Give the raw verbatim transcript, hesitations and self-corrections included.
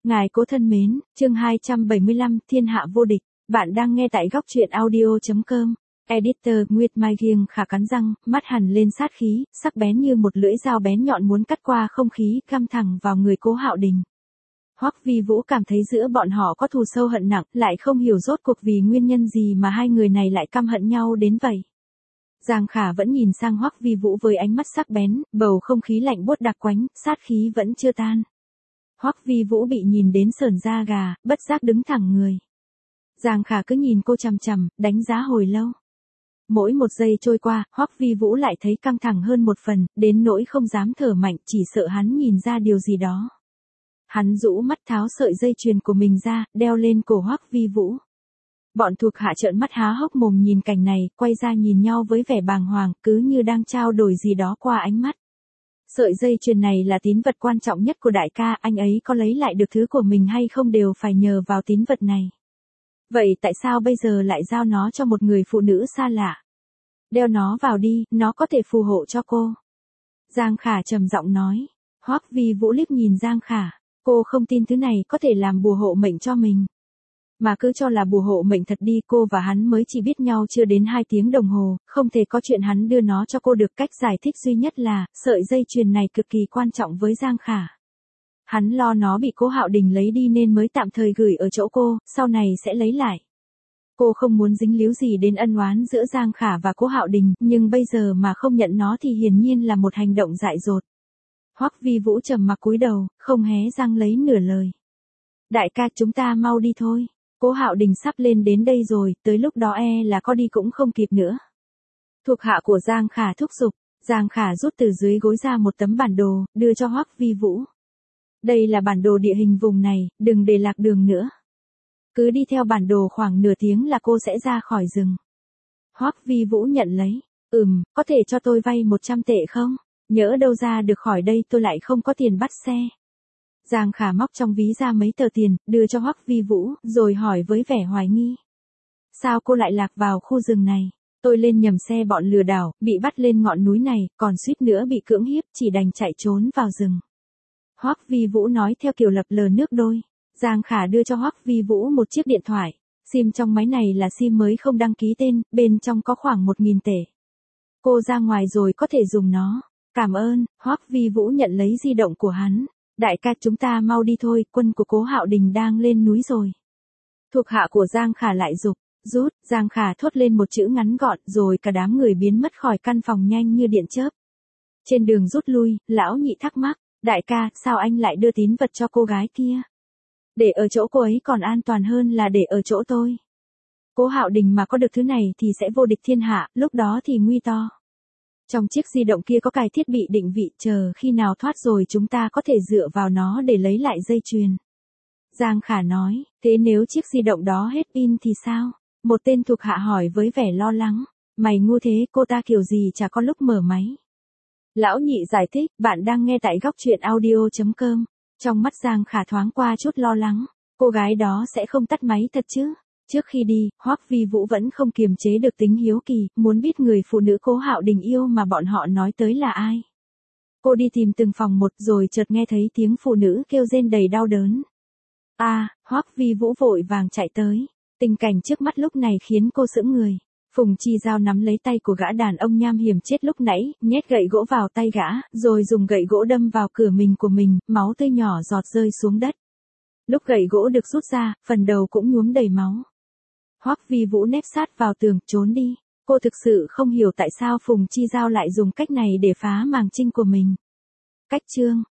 Ngài cố thân mến, chương hai trăm bảy mươi lăm, Thiên hạ vô địch. Bạn đang nghe tại góc truyện audio chấm com. Editor, Nguyệt Mai Giêng Khả cắn răng, mắt hằn lên sát khí, sắc bén như một lưỡi dao bén nhọn muốn cắt qua không khí, căm thẳng vào người Cố Hạo Đình. Hoắc Vi Vũ cảm thấy giữa bọn họ có thù sâu hận nặng, lại không hiểu rốt cuộc vì nguyên nhân gì mà hai người này lại căm hận nhau đến vậy. Giang Khả vẫn nhìn sang Hoắc Vi Vũ với ánh mắt sắc bén, bầu không khí lạnh buốt đặc quánh, sát khí vẫn chưa tan. Hoắc Vi Vũ bị nhìn đến sởn da gà, bất giác đứng thẳng người. Giang Khả cứ nhìn cô chằm chằm, đánh giá hồi lâu. Mỗi một giây trôi qua, Hoắc Vi Vũ lại thấy căng thẳng hơn một phần, đến nỗi không dám thở mạnh, chỉ sợ hắn nhìn ra điều gì đó. Hắn rũ mắt tháo sợi dây chuyền của mình ra, đeo lên cổ Hoắc Vi Vũ. Bọn thuộc hạ trợn mắt há hốc mồm nhìn cảnh này, quay ra nhìn nhau với vẻ bàng hoàng, cứ như đang trao đổi gì đó qua ánh mắt. Sợi dây chuyền này là tín vật quan trọng nhất của đại ca, anh ấy có lấy lại được thứ của mình hay không đều phải nhờ vào tín vật này. Vậy tại sao bây giờ lại giao nó cho một người phụ nữ xa lạ? Đeo nó vào đi, nó có thể phù hộ cho cô. Giang Khả trầm giọng nói. Hoắc Vi Vũ liếc nhìn Giang Khả, cô không tin thứ này có thể làm bùa hộ mệnh cho mình. Mà cứ cho là bùa hộ mệnh thật đi, cô và hắn mới chỉ biết nhau chưa đến hai tiếng đồng hồ, không thể có chuyện hắn đưa nó cho cô được. Cách giải thích duy nhất là, sợi dây chuyền này cực kỳ quan trọng với Giang Khả. Hắn lo nó bị Cố Hạo Đình lấy đi nên mới tạm thời gửi ở chỗ cô, sau này sẽ lấy lại. Cô không muốn dính líu gì đến ân oán giữa Giang Khả và Cố Hạo Đình, nhưng bây giờ mà không nhận nó thì hiển nhiên là một hành động dại dột. Hoắc Vi Vũ trầm mặc cúi đầu, không hé răng lấy nửa lời. Đại ca, chúng ta mau đi thôi. Cố Hạo Đình sắp lên đến đây rồi, tới lúc đó e là có đi cũng không kịp nữa. Thuộc hạ của Giang Khả thúc giục. Giang Khả rút từ dưới gối ra một tấm bản đồ, đưa cho Hoắc Vi Vũ. Đây là bản đồ địa hình vùng này, đừng để lạc đường nữa. Cứ đi theo bản đồ khoảng nửa tiếng là cô sẽ ra khỏi rừng. Hoắc Vi Vũ nhận lấy. Ừm, có thể cho tôi vay một trăm tệ không? Nhỡ đâu ra được khỏi đây tôi lại không có tiền bắt xe. Giang Khả móc trong ví ra mấy tờ tiền, đưa cho Hoắc Vi Vũ, rồi hỏi với vẻ hoài nghi. Sao cô lại lạc vào khu rừng này? Tôi lên nhầm xe bọn lừa đảo, bị bắt lên ngọn núi này, còn suýt nữa bị cưỡng hiếp, chỉ đành chạy trốn vào rừng. Hoắc Vi Vũ nói theo kiểu lập lờ nước đôi. Giang Khả đưa cho Hoắc Vi Vũ một chiếc điện thoại. Sim trong máy này là sim mới không đăng ký tên, bên trong có khoảng một nghìn tệ. Cô ra ngoài rồi có thể dùng nó. Cảm ơn. Hoắc Vi Vũ nhận lấy di động của hắn. Đại ca, chúng ta mau đi thôi, quân của Cố Hạo Đình đang lên núi rồi. Thuộc hạ của Giang Khả lại giục. Rút. Giang Khả thốt lên một chữ ngắn gọn, rồi cả đám người biến mất khỏi căn phòng nhanh như điện chớp. Trên đường rút lui, lão nhị thắc mắc. Đại ca, sao anh lại đưa tín vật cho cô gái kia? Để ở chỗ cô ấy còn an toàn hơn là để ở chỗ tôi. Cố Hạo Đình mà có được thứ này thì sẽ vô địch thiên hạ, lúc đó thì nguy to. Trong chiếc di động kia có cài thiết bị định vị, chờ khi nào thoát rồi chúng ta có thể dựa vào nó để lấy lại dây chuyền. Giang Khả nói, thế nếu chiếc di động đó hết pin thì sao? Một tên thuộc hạ hỏi với vẻ lo lắng. Mày ngu thế, cô ta kiểu gì chả có lúc mở máy. Lão nhị giải thích, bạn đang nghe tại góc truyện audio chấm com. Trong mắt Giang Khả thoáng qua chút lo lắng. Cô gái đó sẽ không tắt máy thật chứ? Trước khi đi, Hoắc Vi Vũ vẫn không kiềm chế được tính hiếu kỳ, muốn biết người phụ nữ Cố Hạo Đình yêu mà bọn họ nói tới là ai. Cô đi tìm từng phòng một rồi chợt nghe thấy tiếng phụ nữ kêu rên đầy đau đớn. A, à, Hoắc Vi Vũ vội vàng chạy tới. Tình cảnh trước mắt lúc này khiến cô sững người. Phùng Chi Giao nắm lấy tay của gã đàn ông nham hiểm chết lúc nãy, nhét gậy gỗ vào tay gã, rồi dùng gậy gỗ đâm vào cửa mình của mình, máu tươi nhỏ giọt rơi xuống đất. Lúc gậy gỗ được rút ra, phần đầu cũng nhuốm đầy máu. Hoắc Vi Vũ nép sát vào tường, trốn đi. Cô thực sự không hiểu tại sao Phùng Chi Giao lại dùng cách này để phá màng trinh của mình. Cách chương